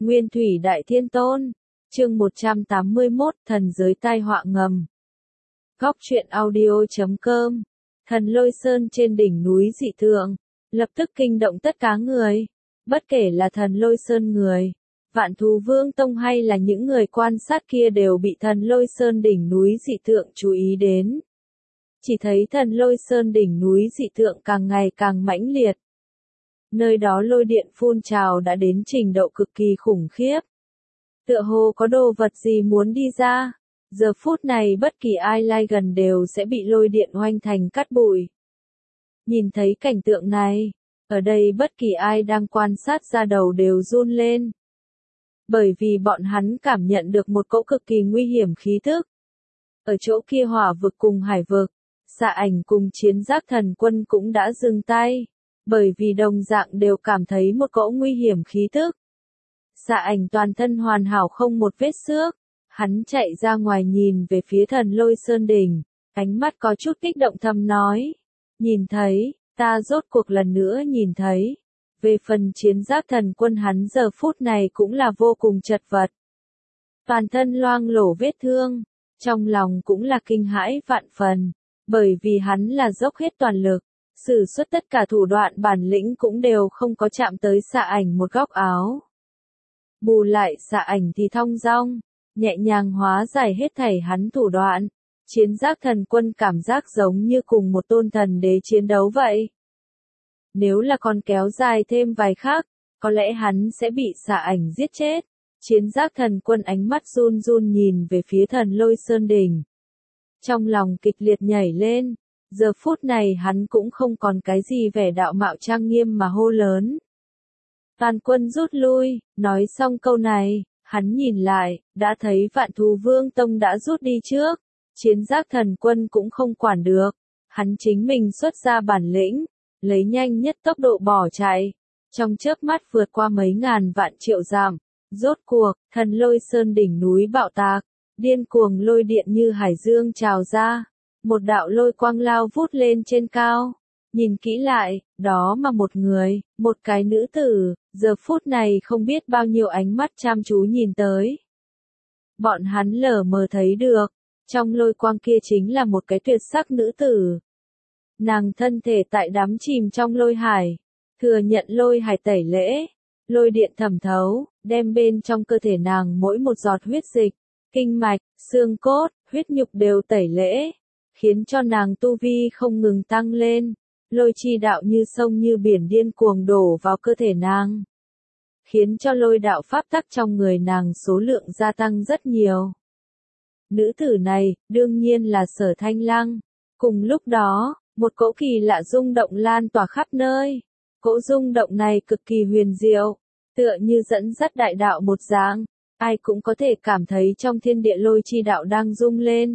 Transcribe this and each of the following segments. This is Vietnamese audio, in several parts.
Nguyên Thủy Đại Thiên Tôn, chương 181, thần giới tai họa ngầm. Góc truyện audio.com. Thần Lôi Sơn trên đỉnh núi dị tượng, lập tức kinh động tất cả người. Bất kể là thần Lôi Sơn người, Vạn Thú Vương Tông hay là những người quan sát kia đều bị thần Lôi Sơn đỉnh núi dị tượng chú ý đến. Chỉ thấy thần Lôi Sơn đỉnh núi dị tượng càng ngày càng mãnh liệt. Nơi đó lôi điện phun trào đã đến trình độ cực kỳ khủng khiếp. Tựa hồ có đồ vật gì muốn đi ra. Giờ phút này bất kỳ ai lai gần đều sẽ bị lôi điện oanh thành cát bụi. Nhìn thấy cảnh tượng này, ở đây bất kỳ ai đang quan sát ra đầu đều run lên. Bởi vì bọn hắn cảm nhận được một cỗ cực kỳ nguy hiểm khí tức. Ở chỗ kia hỏa vực cùng hải vực, Xạ Ảnh cùng Chiến Giác Thần Quân cũng đã dừng tay. Bởi vì đồng dạng đều cảm thấy một cỗ nguy hiểm khí tức. Xạ Ảnh toàn thân hoàn hảo không một vết xước. Hắn chạy ra ngoài nhìn về phía thần Lôi Sơn đỉnh. Ánh mắt có chút kích động thầm nói. Nhìn thấy, ta rốt cuộc lần nữa nhìn thấy. Về phần Chiến Giác Thần Quân hắn giờ phút này cũng là vô cùng chật vật. Toàn thân loang lổ vết thương. Trong lòng cũng là kinh hãi vạn phần. Bởi vì hắn là dốc hết toàn lực. Sử xuất tất cả thủ đoạn bản lĩnh cũng đều không có chạm tới Xạ Ảnh một góc áo. Bù lại Xạ Ảnh thì thong dong, nhẹ nhàng hóa giải hết thảy hắn thủ đoạn. Chiến Giác Thần Quân cảm giác giống như cùng một tôn thần đế chiến đấu vậy. Nếu là còn kéo dài thêm vài khắc, có lẽ hắn sẽ bị Xạ Ảnh giết chết. Chiến Giác Thần Quân ánh mắt run run nhìn về phía thần Lôi Sơn đỉnh. Trong lòng kịch liệt nhảy lên. Giờ phút này hắn cũng không còn cái gì vẻ đạo mạo trang nghiêm mà hô lớn. Toàn quân rút lui, nói xong câu này, hắn nhìn lại, đã thấy Vạn Thú Vương Tông đã rút đi trước. Chiến Giác Thần Quân cũng không quản được. Hắn chính mình xuất ra bản lĩnh, lấy nhanh nhất tốc độ bỏ chạy. Trong chớp mắt vượt qua mấy ngàn vạn triệu dặm. Rốt cuộc, thần Lôi Sơn đỉnh núi bạo tạc, điên cuồng lôi điện như hải dương trào ra. Một đạo lôi quang lao vút lên trên cao. Nhìn kỹ lại, đó mà một người, một cái nữ tử, giờ phút này không biết bao nhiêu ánh mắt chăm chú nhìn tới. Bọn hắn lờ mờ thấy được, trong lôi quang kia chính là một cái tuyệt sắc nữ tử. Nàng thân thể tại đắm chìm trong lôi hải, thừa nhận lôi hải tẩy lễ, lôi điện thẩm thấu, đem bên trong cơ thể nàng mỗi một giọt huyết dịch, kinh mạch, xương cốt, huyết nhục đều tẩy lễ. Khiến cho nàng tu vi không ngừng tăng lên, lôi chi đạo như sông như biển điên cuồng đổ vào cơ thể nàng. Khiến cho lôi đạo pháp tắc trong người nàng số lượng gia tăng rất nhiều. Nữ tử này, đương nhiên là Sở Thanh Lăng. Cùng lúc đó, một cỗ kỳ lạ rung động lan tỏa khắp nơi. Cỗ rung động này cực kỳ huyền diệu, tựa như dẫn dắt đại đạo một dạng, ai cũng có thể cảm thấy trong thiên địa lôi chi đạo đang rung lên.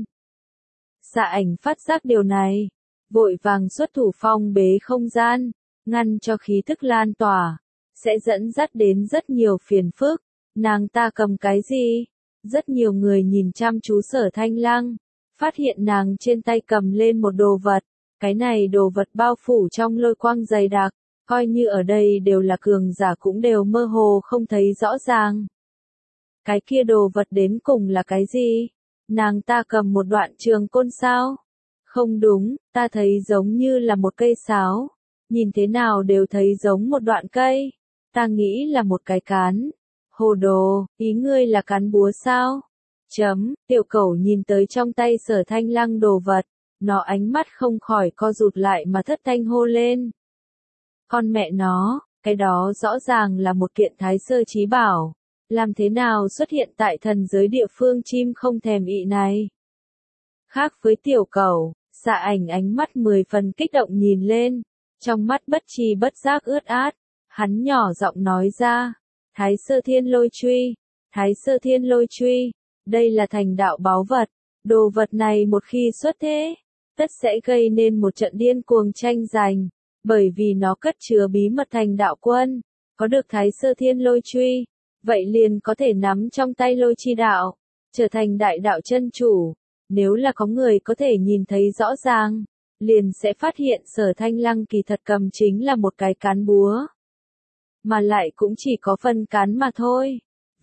Xạ Ảnh phát giác điều này, vội vàng xuất thủ phong bế không gian, ngăn cho khí thức lan tỏa, sẽ dẫn dắt đến rất nhiều phiền phức. Nàng ta cầm cái gì? Rất nhiều người nhìn chăm chú Sở Thanh Lăng, phát hiện nàng trên tay cầm lên một đồ vật, cái này đồ vật bao phủ trong lôi quang dày đặc, coi như ở đây đều là cường giả cũng đều mơ hồ không thấy rõ ràng. Cái kia đồ vật đến cùng là cái gì? Nàng ta cầm một đoạn trường côn sao? Không đúng, ta thấy giống như là một cây sáo. Nhìn thế nào đều thấy giống một đoạn cây. Ta nghĩ là một cái cán. Hồ đồ, ý ngươi là cán búa sao? Tiểu Cẩu nhìn tới trong tay Sở Thanh Lăng đồ vật. Nó ánh mắt không khỏi co rụt lại mà thất thanh hô lên. Con mẹ nó, cái đó rõ ràng là một kiện thái sơ chí bảo. Làm thế nào xuất hiện tại thần giới địa phương chim không thèm ị này? Khác với Tiểu Cẩu, Xạ Ảnh ánh mắt 10 phần kích động nhìn lên, trong mắt bất tri bất giác ướt át, hắn nhỏ giọng nói ra, Thái Sơ Thiên Lôi Truy, Thái Sơ Thiên Lôi Truy, đây là thành đạo báu vật, đồ vật này một khi xuất thế, tất sẽ gây nên một trận điên cuồng tranh giành, bởi vì nó cất chứa bí mật thành đạo quân, có được Thái Sơ Thiên Lôi Truy. Vậy liền có thể nắm trong tay lôi chi đạo, trở thành đại đạo chân chủ. Nếu là có người có thể nhìn thấy rõ ràng, liền sẽ phát hiện Sở Thanh Lăng kỳ thật cầm chính là một cái cán búa. Mà lại cũng chỉ có phần cán mà thôi.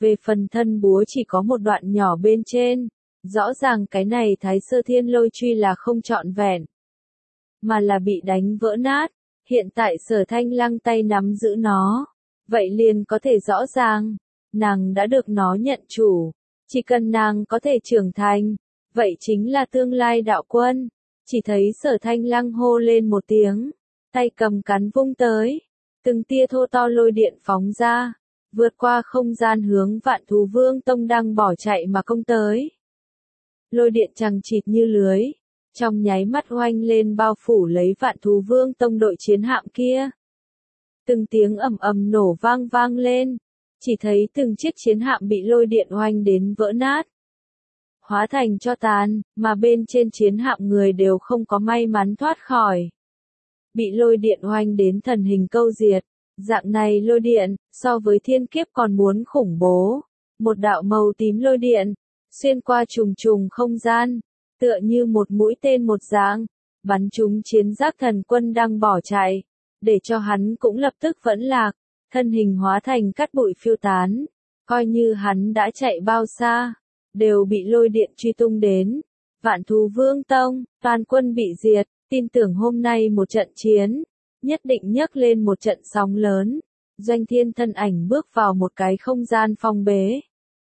Về phần thân búa chỉ có một đoạn nhỏ bên trên, rõ ràng cái này Thái Sơ Thiên Lôi Truy là không trọn vẹn, mà là bị đánh vỡ nát. Hiện tại Sở Thanh Lăng tay nắm giữ nó, vậy liền có thể rõ ràng, nàng đã được nó nhận chủ, chỉ cần nàng có thể trưởng thành, vậy chính là tương lai đạo quân. Chỉ thấy Sở Thanh Lăng hô lên một tiếng, tay cầm cán vung tới, từng tia thô to lôi điện phóng ra, vượt qua không gian hướng Vạn Thú Vương Tông đang bỏ chạy mà công tới. Lôi điện chằng chịt như lưới, trong nháy mắt oanh lên bao phủ lấy Vạn Thú Vương Tông đội chiến hạm kia. Từng tiếng ầm ầm nổ vang lên, chỉ thấy từng chiếc chiến hạm bị lôi điện oanh đến vỡ nát, hóa thành tro tàn, mà bên trên chiến hạm người đều không có may mắn thoát khỏi. Bị lôi điện oanh đến thần hình câu diệt, dạng này lôi điện, so với thiên kiếp còn muốn khủng bố. Một đạo màu tím lôi điện, xuyên qua trùng trùng không gian, tựa như một mũi tên một dạng, bắn trúng chiến giáp thần quân đang bỏ chạy, để cho hắn cũng lập tức vẫn lạc, thân hình hóa thành cát bụi phiêu tán. Coi như hắn đã chạy bao xa, đều bị lôi điện truy tung đến. Vạn Thú Vương Tông, toàn quân bị diệt, tin tưởng hôm nay một trận chiến, nhất định nhấc lên một trận sóng lớn. Doanh Thiên thân ảnh bước vào một cái không gian phong bế.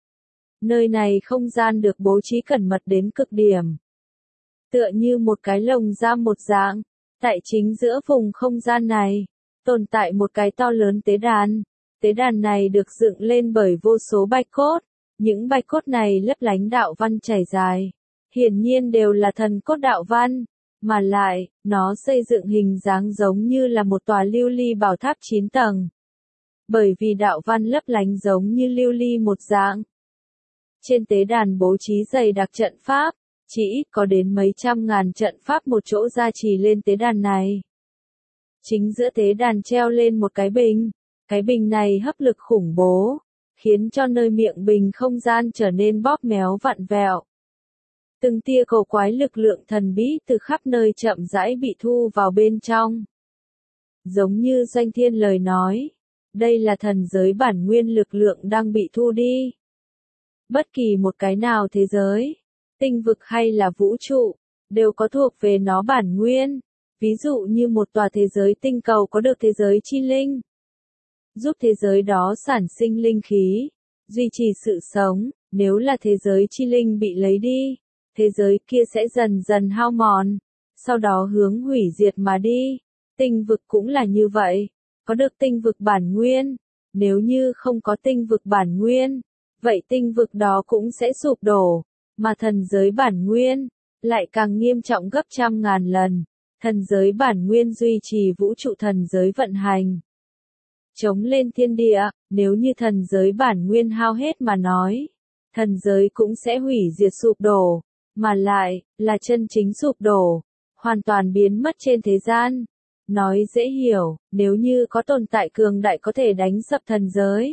Nơi này không gian được bố trí cẩn mật đến cực điểm, tựa như một cái lồng giam một dạng. Tại chính giữa vùng không gian này, tồn tại một cái to lớn tế đàn. Tế đàn này được dựng lên bởi vô số bạch cốt. Những bạch cốt này lấp lánh đạo văn chảy dài, hiển nhiên đều là thần cốt đạo văn, mà lại, nó xây dựng hình dáng giống như là một tòa lưu ly bảo tháp 9 tầng. Bởi vì đạo văn lấp lánh giống như lưu ly một dạng. Trên tế đàn bố trí dày đặc trận pháp, chỉ ít có đến mấy trăm ngàn trận pháp một chỗ gia trì lên tế đàn này. Chính giữa tế đàn treo lên một cái bình, cái bình này hấp lực khủng bố, khiến cho nơi miệng bình không gian trở nên bóp méo vặn vẹo. Từng tia cầu quái lực lượng thần bí từ khắp nơi chậm rãi bị thu vào bên trong. Giống như Doanh Thiên lời nói, đây là thần giới bản nguyên lực lượng đang bị thu đi. Bất kỳ một cái nào thế giới, tinh vực hay là vũ trụ, đều có thuộc về nó bản nguyên. Ví dụ như một tòa thế giới tinh cầu có được thế giới chi linh, giúp thế giới đó sản sinh linh khí, duy trì sự sống. Nếu là thế giới chi linh bị lấy đi, thế giới kia sẽ dần dần hao mòn, sau đó hướng hủy diệt mà đi. Tinh vực cũng là như vậy, có được tinh vực bản nguyên, nếu như không có tinh vực bản nguyên, vậy tinh vực đó cũng sẽ sụp đổ, mà thần giới bản nguyên lại càng nghiêm trọng gấp trăm ngàn lần. Thần giới bản nguyên duy trì vũ trụ thần giới vận hành, chống lên thiên địa. Nếu như thần giới bản nguyên hao hết mà nói, thần giới cũng sẽ hủy diệt sụp đổ, mà lại, là chân chính sụp đổ, hoàn toàn biến mất trên thế gian. Nói dễ hiểu, nếu như có tồn tại cường đại có thể đánh sập thần giới,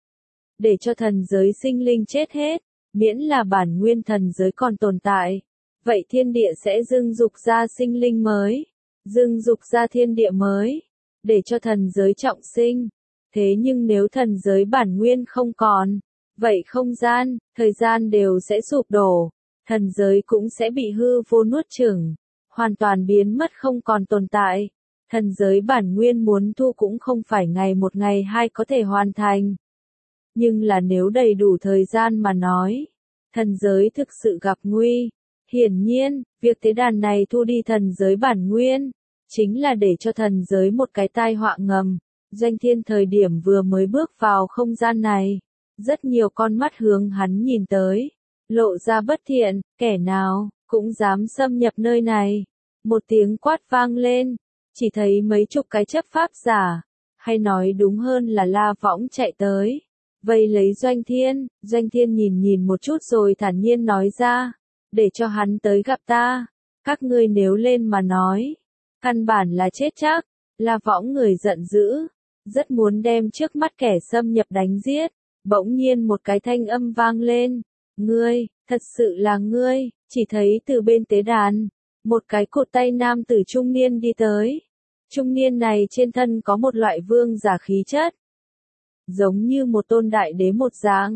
để cho thần giới sinh linh chết hết, miễn là bản nguyên thần giới còn tồn tại, vậy thiên địa sẽ dưng dục ra sinh linh mới, dưng dục ra thiên địa mới, để cho thần giới trọng sinh. Thế nhưng nếu thần giới bản nguyên không còn, vậy không gian, thời gian đều sẽ sụp đổ, thần giới cũng sẽ bị hư vô nuốt chửng, hoàn toàn biến mất không còn tồn tại. Thần giới bản nguyên muốn thu cũng không phải ngày một ngày hai có thể hoàn thành. Nhưng là nếu đầy đủ thời gian mà nói, thần giới thực sự gặp nguy. Hiển nhiên, việc tế đàn này thu đi thần giới bản nguyên, chính là để cho thần giới một cái tai họa ngầm. Doanh Thiên thời điểm vừa mới bước vào không gian này, rất nhiều con mắt hướng hắn nhìn tới, lộ ra bất thiện, kẻ nào cũng dám xâm nhập nơi này. Một tiếng quát vang lên, chỉ thấy mấy chục cái chấp pháp giả, hay nói đúng hơn là La Võng chạy tới, vây lấy Doanh Thiên. Doanh Thiên nhìn một chút rồi thản nhiên nói ra, để cho hắn tới gặp ta, các ngươi nếu lên mà nói, căn bản là chết chắc. La Võng người giận dữ, rất muốn đem trước mắt kẻ xâm nhập đánh giết. Bỗng nhiên một cái thanh âm vang lên, ngươi, thật sự là ngươi. Chỉ thấy từ bên tế đàn, một cái cụt tay nam tử trung niên đi tới. Trung niên này trên thân có một loại vương giả khí chất, giống như một tôn đại đế một dạng,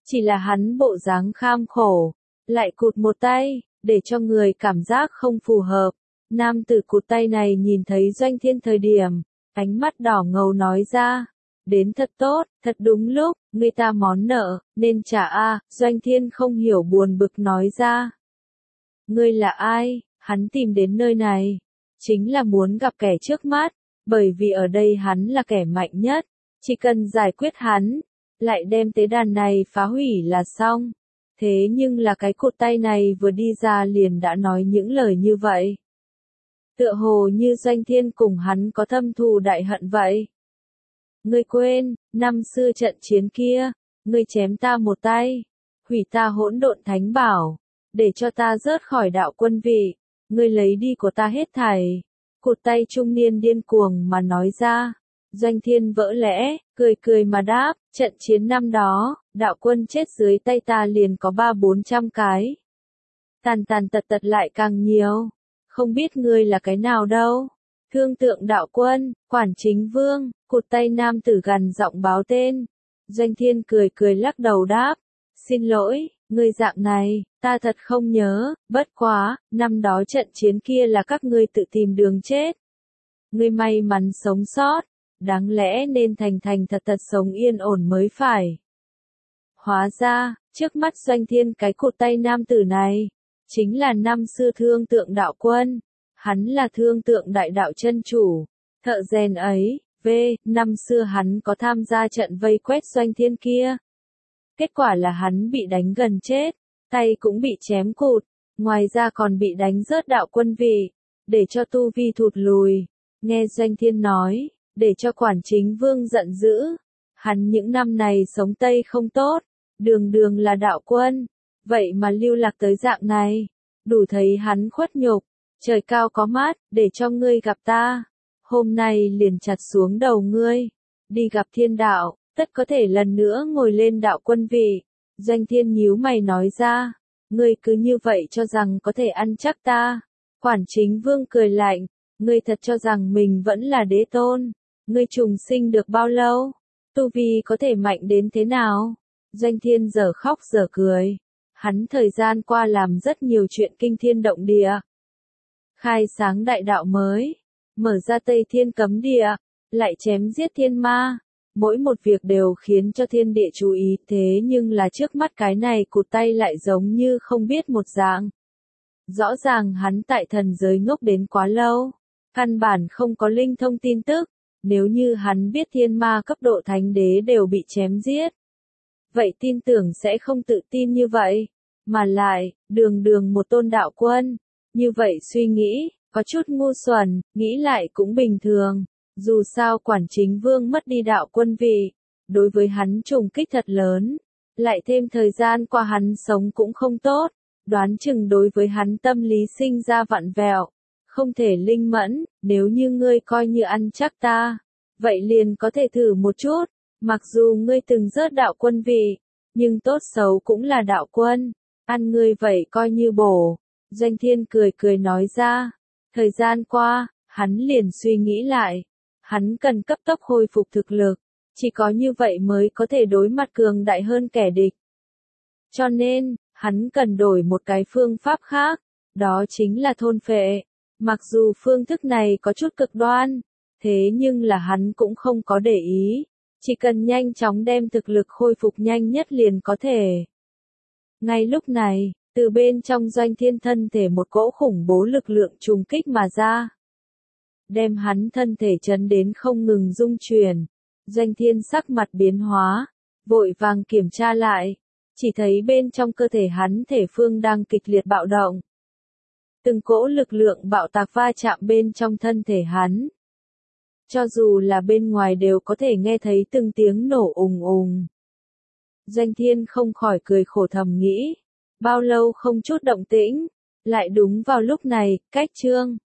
Chỉ là hắn bộ dáng kham khổ, lại cụt một tay, để cho người cảm giác không phù hợp. Nam tử cụt tay này nhìn thấy Doanh Thiên thời điểm, ánh mắt đỏ ngầu nói ra, đến thật tốt, thật đúng lúc, người ta món nợ, nên trả a. Doanh Thiên không hiểu buồn bực nói ra. Ngươi là ai? Hắn tìm đến nơi này, chính là muốn gặp kẻ trước mắt, bởi vì ở đây hắn là kẻ mạnh nhất, chỉ cần giải quyết hắn, lại đem tế đàn này phá hủy là xong. Thế nhưng là cái cụt tay này vừa đi ra liền đã nói những lời như vậy. Tựa hồ như Doanh Thiên cùng hắn có thâm thù đại hận vậy. Ngươi quên, năm xưa trận chiến kia, ngươi chém ta một tay, hủy ta hỗn độn thánh bảo, để cho ta rớt khỏi đạo quân vị, ngươi lấy đi của ta hết thảy. Cụt tay trung niên điên cuồng mà nói ra. Doanh Thiên vỡ lẽ, cười cười mà đáp, trận chiến năm đó, đạo quân chết dưới tay ta liền có 300-400 cái. Tàn tàn tật tật lại càng nhiều, không biết ngươi là cái nào đâu. Thương tượng đạo quân, quản chính vương, cụt tay nam tử gằn giọng báo tên. Doanh Thiên cười cười lắc đầu đáp, xin lỗi, ngươi dạng này, ta thật không nhớ, bất quá, năm đó trận chiến kia là các ngươi tự tìm đường chết. Ngươi may mắn sống sót, đáng lẽ nên thành thành thật thật sống yên ổn mới phải. Hóa ra, trước mắt Doanh Thiên cái cụt tay nam tử này, chính là năm xưa thương tượng đạo quân. Hắn là thương tượng đại đạo chân chủ, thợ rèn ấy, năm xưa hắn có tham gia trận vây quét Doanh Thiên kia. Kết quả là hắn bị đánh gần chết, tay cũng bị chém cụt, ngoài ra còn bị đánh rớt đạo quân vị, để cho tu vi thụt lùi. Nghe Doanh Thiên nói, để cho quản chính vương giận dữ. Hắn những năm này sống Tây không tốt, đường đường là đạo quân, vậy mà lưu lạc tới dạng này, đủ thấy hắn khuất nhục. Trời cao có mắt, để cho ngươi gặp ta. Hôm nay liền chặt xuống đầu ngươi. Đi gặp thiên đạo, tất có thể lần nữa ngồi lên đạo quân vị. Doanh Thiên nhíu mày nói ra. Ngươi cứ như vậy cho rằng có thể ăn chắc ta. Quản chính vương cười lạnh. Ngươi thật cho rằng mình vẫn là đế tôn. Ngươi trùng sinh được bao lâu? Tu vi có thể mạnh đến thế nào? Doanh Thiên giờ khóc giờ cười. Hắn thời gian qua làm rất nhiều chuyện kinh thiên động địa. Khai sáng đại đạo mới, mở ra Tây Thiên cấm địa, lại chém giết thiên ma, mỗi một việc đều khiến cho thiên địa chú ý, thế nhưng là trước mắt cái này cụt tay lại giống như không biết một dạng. Rõ ràng hắn tại thần giới ngốc đến quá lâu, căn bản không có linh thông tin tức, nếu như hắn biết thiên ma cấp độ thánh đế đều bị chém giết. Vậy tin tưởng sẽ không tự tin như vậy, mà lại, đường đường một tôn đạo quân. Như vậy suy nghĩ, có chút ngu xuẩn, nghĩ lại cũng bình thường. Dù sao quản chính vương mất đi đạo quân vị, đối với hắn trùng kích thật lớn. Lại thêm thời gian qua hắn sống cũng không tốt, đoán chừng đối với hắn tâm lý sinh ra vặn vẹo. Không thể linh mẫn, nếu như ngươi coi như ăn chắc ta, vậy liền có thể thử một chút. Mặc dù ngươi từng rớt đạo quân vị, nhưng tốt xấu cũng là đạo quân. Ăn ngươi vậy coi như bổ. Doanh Thiên cười cười nói ra, thời gian qua, hắn liền suy nghĩ lại, hắn cần cấp tốc hồi phục thực lực, chỉ có như vậy mới có thể đối mặt cường đại hơn kẻ địch. Cho nên, hắn cần đổi một cái phương pháp khác, đó chính là thôn phệ. Mặc dù phương thức này có chút cực đoan, thế nhưng là hắn cũng không có để ý, chỉ cần nhanh chóng đem thực lực khôi phục nhanh nhất liền có thể. Ngay lúc này, từ bên trong Doanh Thiên thân thể một cỗ khủng bố lực lượng trùng kích mà ra. Đem hắn thân thể chấn đến không ngừng rung chuyển. Doanh Thiên sắc mặt biến hóa, vội vàng kiểm tra lại. Chỉ thấy bên trong cơ thể hắn thể phương đang kịch liệt bạo động. Từng cỗ lực lượng bạo tạc va chạm bên trong thân thể hắn. Cho dù là bên ngoài đều có thể nghe thấy từng tiếng nổ ùng ùng. Doanh Thiên không khỏi cười khổ thầm nghĩ. Bao lâu không chút động tĩnh, lại đúng vào lúc này, cách chương